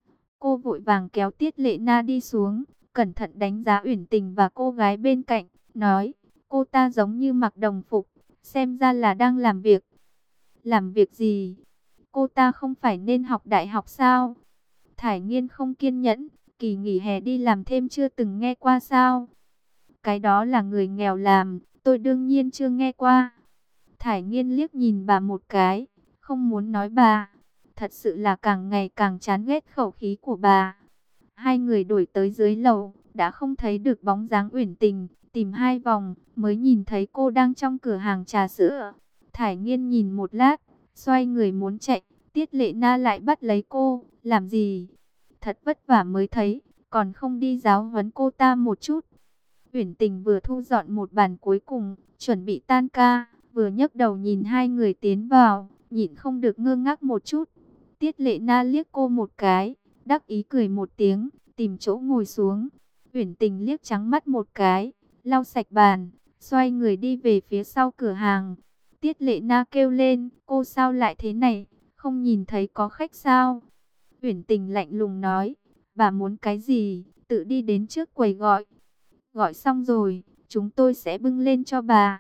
Cô vội vàng kéo Tiết Lệ Na đi xuống, cẩn thận đánh giá Uyển Tình và cô gái bên cạnh, nói, cô ta giống như mặc đồng phục, xem ra là đang làm việc. Làm việc gì? Cô ta không phải nên học đại học sao? Thải Nghiên không kiên nhẫn, kỳ nghỉ hè đi làm thêm chưa từng nghe qua sao? Cái đó là người nghèo làm, tôi đương nhiên chưa nghe qua. Thải Nghiên liếc nhìn bà một cái, không muốn nói bà. Thật sự là càng ngày càng chán ghét khẩu khí của bà. Hai người đuổi tới dưới lầu, đã không thấy được bóng dáng Uyển Tình, tìm hai vòng mới nhìn thấy cô đang trong cửa hàng trà sữa. Thải Nghiên nhìn một lát, xoay người muốn chạy, Tiết Lệ Na lại bắt lấy cô, làm gì? Thật vất vả mới thấy, còn không đi giáo huấn cô ta một chút. Uyển Tình vừa thu dọn một bàn cuối cùng, chuẩn bị tan ca, vừa nhấc đầu nhìn hai người tiến vào, nhịn không được ngơ ngác một chút. Tiết Lệ Na liếc cô một cái, đắc ý cười một tiếng, tìm chỗ ngồi xuống. Uyển Tình liếc trắng mắt một cái, lau sạch bàn, xoay người đi về phía sau cửa hàng. Tiết Lệ Na kêu lên, cô sao lại thế này, không nhìn thấy có khách sao? Uyển Tình lạnh lùng nói, bà muốn cái gì, tự đi đến trước quầy gọi. Gọi xong rồi, chúng tôi sẽ bưng lên cho bà.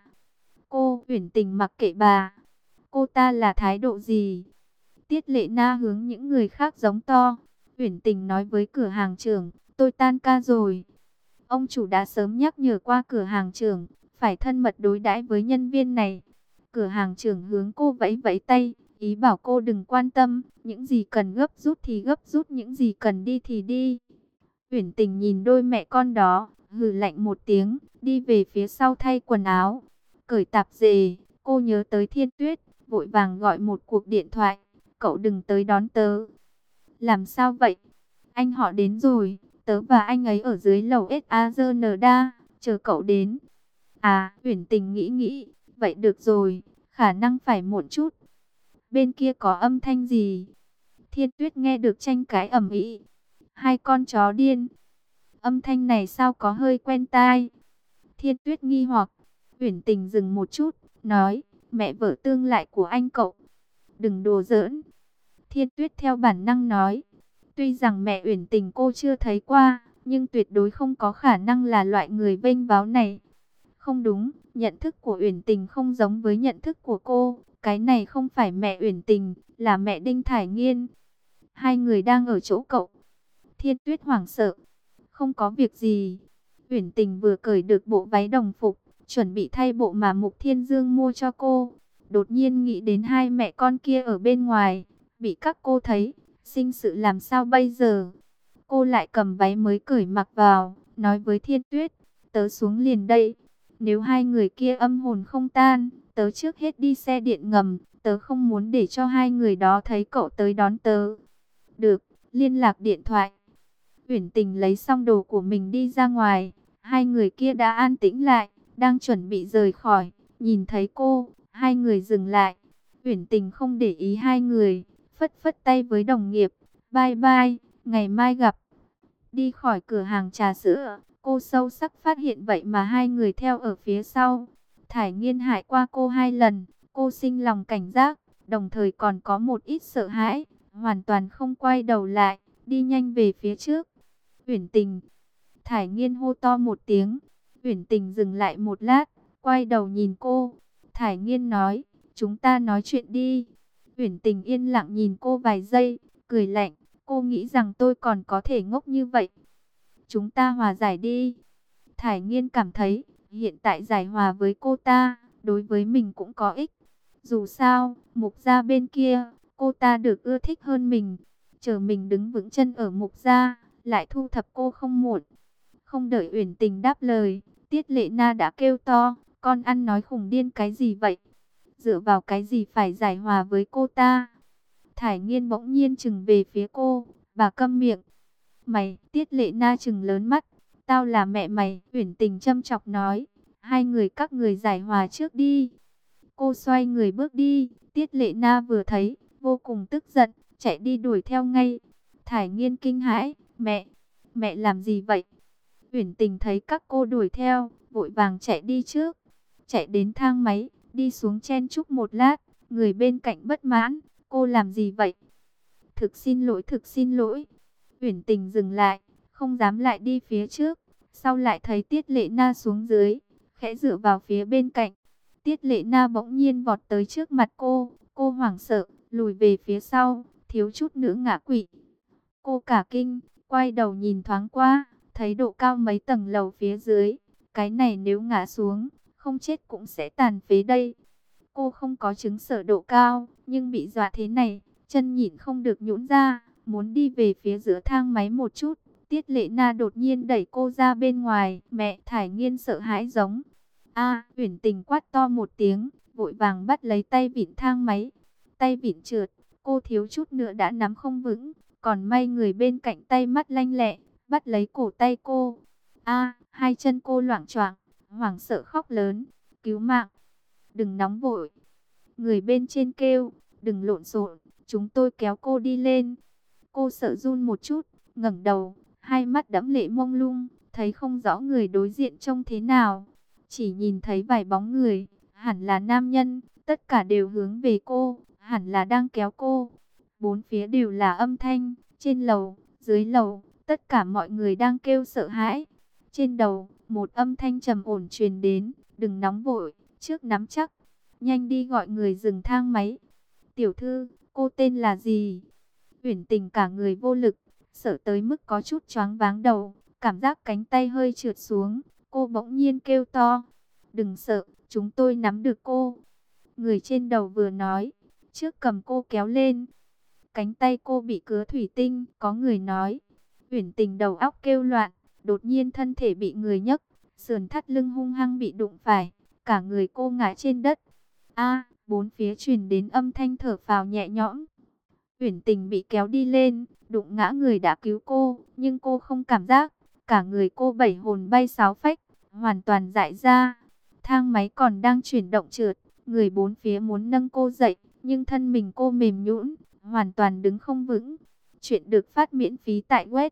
Cô, Uyển Tình mặc kệ bà. Cô ta là thái độ gì? Tiết Lệ Na hướng những người khác giống to. Uyển Tình nói với cửa hàng trưởng, tôi tan ca rồi. Ông chủ đã sớm nhắc nhở qua cửa hàng trưởng, phải thân mật đối đãi với nhân viên này. Cửa hàng trưởng hướng cô vẫy vẫy tay, ý bảo cô đừng quan tâm, những gì cần gấp rút thì gấp rút, những gì cần đi thì đi. Uyển Tình nhìn đôi mẹ con đó, hừ lạnh một tiếng, đi về phía sau thay quần áo. Cởi tạp dề, cô nhớ tới Thiên Tuyết, vội vàng gọi một cuộc điện thoại. Cậu đừng tới đón tớ. Làm sao vậy? Anh họ đến rồi, tớ và anh ấy ở dưới lầu Sazernda, chờ cậu đến. À, Uyển Tình nghĩ, vậy được rồi, khả năng phải muộn chút. Bên kia có âm thanh gì? Thiên Tuyết nghe được tranh cãi ầm ĩ. Hai con chó điên. Âm thanh này sao có hơi quen tai? Thiên Tuyết nghi hoặc. Uyển Tình dừng một chút, nói, mẹ vợ tương lại của anh cậu. Đừng đùa giỡn. Thiên Tuyết theo bản năng nói. Tuy rằng mẹ Uyển Tình cô chưa thấy qua, nhưng tuyệt đối không có khả năng là loại người vênh váo này. Không đúng, nhận thức của Uyển Tình không giống với nhận thức của cô. Cái này không phải mẹ Uyển Tình, là mẹ Đinh Thải Nghiên. Hai người đang ở chỗ cậu. Thiên Tuyết hoảng sợ. Không có việc gì. Uyển Tình vừa cởi được bộ váy đồng phục, chuẩn bị thay bộ mà Mục Thiên Dương mua cho cô. Đột nhiên nghĩ đến hai mẹ con kia ở bên ngoài, bị các cô thấy, sinh sự làm sao bây giờ? Cô lại cầm váy mới cởi mặc vào, nói với Thiên Tuyết, tớ xuống liền đây. Nếu hai người kia âm hồn không tan, tớ trước hết đi xe điện ngầm, tớ không muốn để cho hai người đó thấy cậu tới đón tớ. Được, liên lạc điện thoại. Uyển Tình lấy xong đồ của mình đi ra ngoài, hai người kia đã an tĩnh lại, đang chuẩn bị rời khỏi, nhìn thấy cô, hai người dừng lại. Uyển Tình không để ý hai người, phất phất tay với đồng nghiệp, bye bye, ngày mai gặp. Đi khỏi cửa hàng trà sữa, cô sâu sắc phát hiện vậy mà hai người theo ở phía sau. Thải Nghiên hại qua cô hai lần, cô sinh lòng cảnh giác, đồng thời còn có một ít sợ hãi, hoàn toàn không quay đầu lại, đi nhanh về phía trước. Uyển Tình, Thải Nghiên hô to một tiếng. Uyển Tình dừng lại một lát, quay đầu nhìn cô. Thải Nghiên nói, chúng ta nói chuyện đi. Uyển Tình yên lặng nhìn cô vài giây, cười lạnh. Cô nghĩ rằng tôi còn có thể ngốc như vậy. Chúng ta hòa giải đi. Thải Nghiên cảm thấy, hiện tại giải hòa với cô ta, đối với mình cũng có ích. Dù sao, Mục gia bên kia, cô ta được ưa thích hơn mình. Chờ mình đứng vững chân ở Mục gia, lại thu thập cô không muộn. Không đợi Uyển Tình đáp lời, Tiết Lệ Na đã kêu to, con ăn nói khùng điên cái gì vậy? Dựa vào cái gì phải giải hòa với cô ta? Thải Nghiên bỗng nhiên chừng về phía cô, bà câm miệng. Mày, Tiết Lệ Na chừng lớn mắt, tao là mẹ mày, Uyển Tình châm chọc nói, hai người các người giải hòa trước đi. Cô xoay người bước đi, Tiết Lệ Na vừa thấy, vô cùng tức giận, chạy đi đuổi theo ngay. Thải Nghiên kinh hãi, mẹ làm gì vậy? Uyển Tình thấy các cô đuổi theo, vội vàng chạy đi trước. Chạy đến thang máy, đi xuống chen chúc một lát, người bên cạnh bất mãn, cô làm gì vậy? Thực xin lỗi, thực xin lỗi. Uyển Tình dừng lại, không dám lại đi phía trước. Sau lại thấy Tiết Lệ Na xuống dưới, khẽ dựa vào phía bên cạnh. Tiết Lệ Na bỗng nhiên vọt tới trước mặt cô hoảng sợ, lùi về phía sau, thiếu chút nữa ngã quỵ. Cô cả kinh, quay đầu nhìn thoáng qua, thấy độ cao mấy tầng lầu phía dưới. Cái này nếu ngã xuống, không chết cũng sẽ tàn phế đây. Cô không có chứng sợ độ cao, nhưng bị dọa thế này, chân nhịn không được nhũn ra, muốn đi về phía giữa thang máy một chút. Tiết Lệ Na đột nhiên đẩy cô ra bên ngoài, mẹ. Thải Nghiên sợ hãi giống. Uyển Tình quát to một tiếng, vội vàng bắt lấy tay vịn thang máy. Tay vịn trượt, cô thiếu chút nữa đã nắm không vững, còn may người bên cạnh tay mắt lanh lẹ, bắt lấy cổ tay cô. Hai chân cô loạng choạng, hoảng sợ khóc lớn, cứu mạng, đừng nóng vội. Người bên trên kêu, đừng lộn xộn, chúng tôi kéo cô đi lên. Cô sợ run một chút, ngẩng đầu, hai mắt đẫm lệ mông lung, thấy không rõ người đối diện trông thế nào. Chỉ nhìn thấy vài bóng người, hẳn là nam nhân, tất cả đều hướng về cô, hẳn là đang kéo cô. Bốn phía đều là âm thanh, trên lầu, dưới lầu, tất cả mọi người đang kêu sợ hãi. Trên đầu, một âm thanh trầm ổn truyền đến, đừng nóng vội, trước nắm chắc, nhanh đi gọi người dừng thang máy. Tiểu thư, cô tên là gì? Uyển Tình cả người vô lực, sợ tới mức có chút choáng váng đầu, cảm giác cánh tay hơi trượt xuống, cô bỗng nhiên kêu to, đừng sợ, chúng tôi nắm được cô. Người trên đầu vừa nói, trước cầm cô kéo lên. Cánh tay cô bị cứa thủy tinh, có người nói. Uyển Tình đầu óc kêu loạn, đột nhiên thân thể bị người nhấc, sườn thắt lưng hung hăng bị đụng phải, cả người cô ngã trên đất. Bốn phía truyền đến âm thanh thở phào nhẹ nhõm. Uyển Tình bị kéo đi lên, đụng ngã người đã cứu cô, nhưng cô không cảm giác, cả người cô bảy hồn bay sáu phách, hoàn toàn dại ra. Thang máy còn đang chuyển động trượt, người bốn phía muốn nâng cô dậy, nhưng thân mình cô mềm nhũn, hoàn toàn đứng không vững. Chuyện được phát miễn phí tại web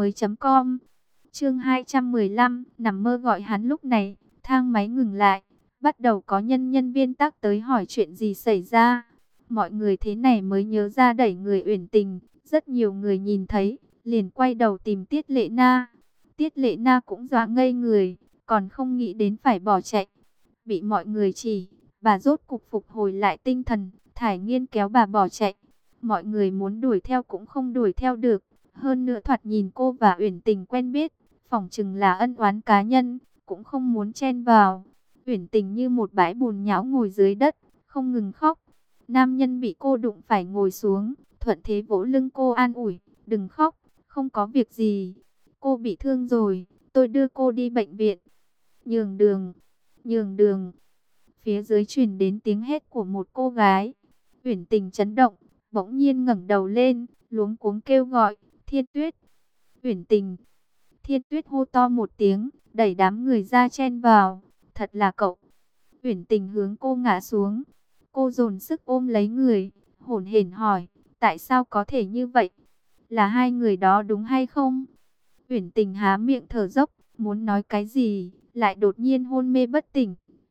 truyệnaudiomoi.com. Chương 215, nằm mơ gọi hắn. Lúc này, thang máy ngừng lại, Bắt đầu có nhân viên tác tới hỏi chuyện gì xảy ra. Mọi người thế này mới nhớ ra đẩy người Uyển Tình. Rất nhiều người nhìn thấy, liền quay đầu tìm Tiết Lệ Na. Tiết Lệ Na cũng dọa ngây người, còn không nghĩ đến phải bỏ chạy. Bị mọi người chỉ, bà rốt cục phục hồi lại tinh thần, thản nhiên kéo bà bỏ chạy. Mọi người muốn đuổi theo cũng không đuổi theo được. Hơn nữa thoạt nhìn cô và Uyển Tình quen biết, phỏng chừng là ân oán cá nhân, cũng không muốn chen vào. Uyển Tình như một bãi bùn nhão ngồi dưới đất, không ngừng khóc. Nam nhân bị cô đụng phải ngồi xuống, thuận thế vỗ lưng cô an ủi, đừng khóc, không có việc gì. Cô bị thương rồi, tôi đưa cô đi bệnh viện. Nhường đường, nhường đường. Phía dưới truyền đến tiếng hét của một cô gái. Uyển Tình chấn động, bỗng nhiên ngẩng đầu lên, luống cuống kêu gọi, Thiên Tuyết. Uyển Tình. Thiên Tuyết hô to một tiếng, đẩy đám người ra chen vào. Thật là cậu. Uyển Tình hướng cô ngã xuống. Cô dồn sức ôm lấy người, hổn hển hỏi, tại sao có thể như vậy? Là hai người đó đúng hay không? Uyển Tình há miệng thở dốc, muốn nói cái gì, lại đột nhiên hôn mê bất tỉnh.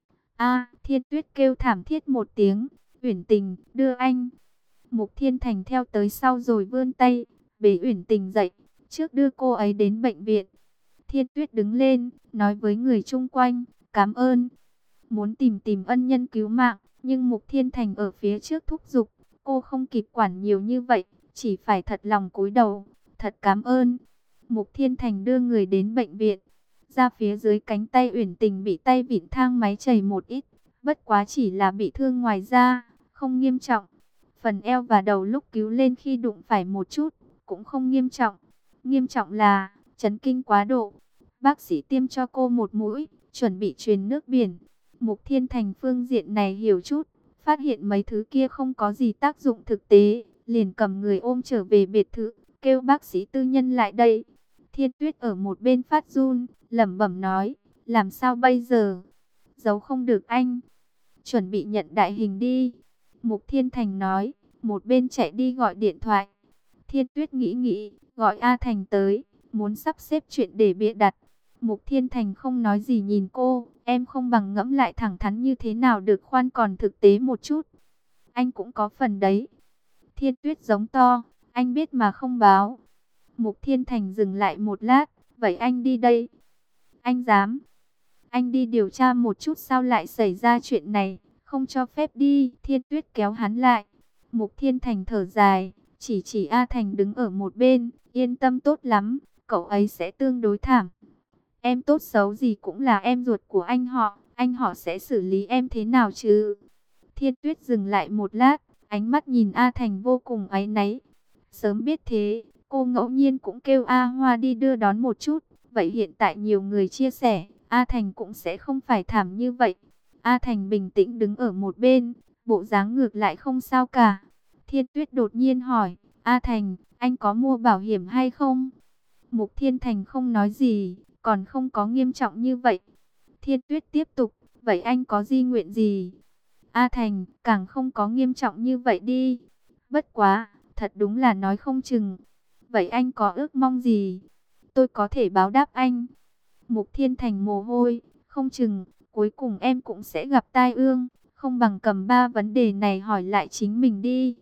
A, Thiên Tuyết kêu thảm thiết một tiếng, Uyển Tình, đưa anh. Mục Thiên Thành theo tới sau rồi vươn tay, bế Uyển Tình dậy, trước đưa cô ấy đến bệnh viện. Thiên Tuyết đứng lên, nói với người chung quanh, cảm ơn. Muốn tìm ân nhân cứu mạng, nhưng Mục Thiên Thành ở phía trước thúc giục, cô không kịp quản nhiều như vậy, chỉ phải thật lòng cúi đầu, thật cảm ơn. Mục Thiên Thành đưa người đến bệnh viện, ra phía dưới cánh tay Uyển Tình bị tay vịn thang máy chảy một ít, bất quá chỉ là bị thương ngoài da, không nghiêm trọng. Phần eo và đầu lúc cứu lên khi đụng phải một chút, cũng không nghiêm trọng. Nghiêm trọng là chấn kinh quá độ. Bác sĩ tiêm cho cô một mũi, chuẩn bị truyền nước biển. Mục Thiên Thành phương diện này hiểu chút, phát hiện mấy thứ kia không có gì tác dụng thực tế, liền cầm người ôm trở về biệt thự, kêu bác sĩ tư nhân lại đây. Thiên Tuyết ở một bên phát run, lẩm bẩm nói, làm sao bây giờ? Giấu không được anh, chuẩn bị nhận đại hình đi. Mục Thiên Thành nói, một bên chạy đi gọi điện thoại. Thiên Tuyết nghĩ, gọi A Thành tới, muốn sắp xếp chuyện để bịa đặt. Mục Thiên Thành không nói gì nhìn cô, em không bằng ngẫm lại thẳng thắn như thế nào được khoan còn thực tế một chút. Anh cũng có phần đấy. Thiên Tuyết giống to, anh biết mà không báo. Mục Thiên Thành dừng lại một lát, vậy anh đi đây. Anh dám. Anh đi điều tra một chút sao lại xảy ra chuyện này, không cho phép đi. Thiên Tuyết kéo hắn lại. Mục Thiên Thành thở dài, chỉ A Thành đứng ở một bên, yên tâm tốt lắm, cậu ấy sẽ tương đối thảm. Em tốt xấu gì cũng là em ruột của anh họ sẽ xử lý em thế nào chứ? Thiên Tuyết dừng lại một lát, ánh mắt nhìn A Thành vô cùng áy náy. Sớm biết thế, cô ngẫu nhiên cũng kêu A Hoa đi đưa đón một chút, vậy hiện tại nhiều người chia sẻ, A Thành cũng sẽ không phải thảm như vậy. A Thành bình tĩnh đứng ở một bên, bộ dáng ngược lại không sao cả. Thiên Tuyết đột nhiên hỏi, A Thành, anh có mua bảo hiểm hay không? Mục Thiên Thành không nói gì, còn không có nghiêm trọng như vậy. Thiên Tuyết tiếp tục, vậy anh có di nguyện gì? A Thành, càng không có nghiêm trọng như vậy đi. Bất quá, thật đúng là nói không chừng. Vậy anh có ước mong gì? Tôi có thể báo đáp anh. Mục Thiên Thành mồ hôi, không chừng, cuối cùng em cũng sẽ gặp tai ương. Không bằng cầm ba vấn đề này hỏi lại chính mình đi.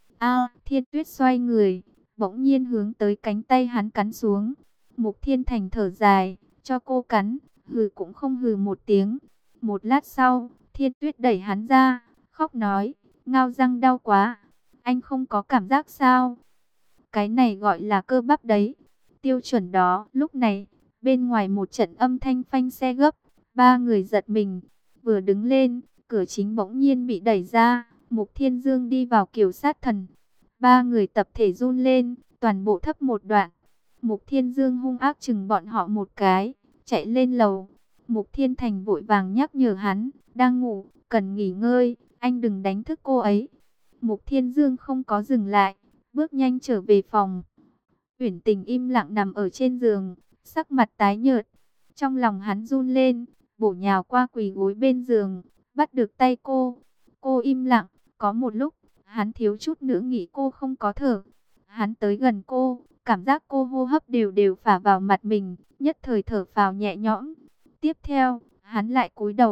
Thiên Tuyết xoay người, bỗng nhiên hướng tới cánh tay hắn cắn xuống. Mục Thiên Thành thở dài, cho cô cắn, hừ cũng không hừ một tiếng. Một lát sau, Thiên Tuyết đẩy hắn ra, khóc nói, ngao răng đau quá. Anh không có cảm giác sao? Cái này gọi là cơ bắp đấy. Tiêu chuẩn đó, lúc này, bên ngoài một trận âm thanh phanh xe gấp, ba người giật mình, vừa đứng lên, cửa chính bỗng nhiên bị đẩy ra, Mục Thiên Dương đi vào kiểu sát thần. Ba người tập thể run lên, toàn bộ thấp một đoạn. Mục Thiên Dương hung ác chừng bọn họ một cái, chạy lên lầu. Mục Thiên Thành vội vàng nhắc nhở hắn, đang ngủ, cần nghỉ ngơi, anh đừng đánh thức cô ấy. Mục Thiên Dương không có dừng lại, bước nhanh trở về phòng. Uyển Tình im lặng nằm ở trên giường, sắc mặt tái nhợt. Trong lòng hắn run lên, bổ nhào qua quỳ gối bên giường, bắt được tay cô. Cô im lặng, có một lúc, hắn thiếu chút nữa nghĩ cô không có thở. Hắn tới gần cô, cảm giác cô hô hấp đều đều phả vào mặt mình, nhất thời thở phào nhẹ nhõm. Tiếp theo, hắn lại cúi đầu,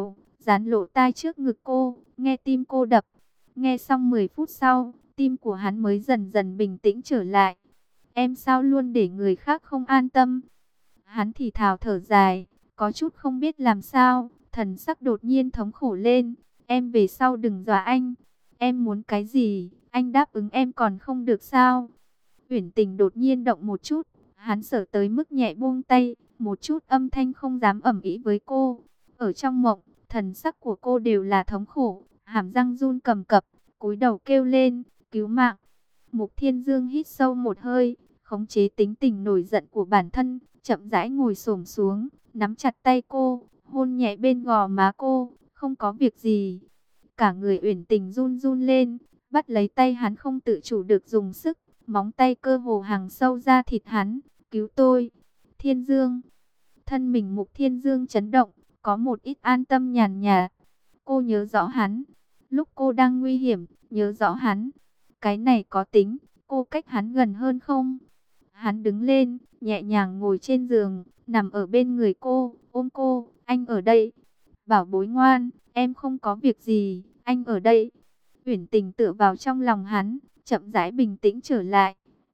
dán lỗ tai trước ngực cô, nghe tim cô đập. Nghe xong 10 phút sau, tim của hắn mới dần dần bình tĩnh trở lại. Em sao luôn để người khác không an tâm? Hắn thì thào thở dài, có chút không biết làm sao, thần sắc đột nhiên thống khổ lên. Em về sau đừng dọa anh. Em muốn cái gì, anh đáp ứng em còn không được sao? Uyển Tình đột nhiên động một chút, hắn sợ tới mức nhẹ buông tay, một chút âm thanh không dám ầm ĩ với cô. Ở trong mộng, thần sắc của cô đều là thống khổ, hàm răng run cầm cập, cúi đầu kêu lên, cứu mạng. Mục Thiên Dương hít sâu một hơi, khống chế tính tình nổi giận của bản thân, chậm rãi ngồi xổm xuống, nắm chặt tay cô, hôn nhẹ bên gò má cô, không có việc gì. Cả người Uyển Tình run run lên, bắt lấy tay hắn không tự chủ được dùng sức, móng tay cơ hồ hằng sâu ra thịt hắn, cứu tôi. Thiên Dương, thân mình Mục Thiên Dương chấn động, có một ít an tâm nhàn nhạt. Cô nhớ rõ hắn, lúc cô đang nguy hiểm, nhớ rõ hắn. Cái này có tính, cô cách hắn gần hơn không? Hắn đứng lên, nhẹ nhàng ngồi trên giường, nằm ở bên người cô, ôm cô, anh ở đây. Bảo bối ngoan, em không có việc gì, anh ở đây. Uyển Tình tựa vào trong lòng hắn, chậm rãi bình tĩnh trở lại.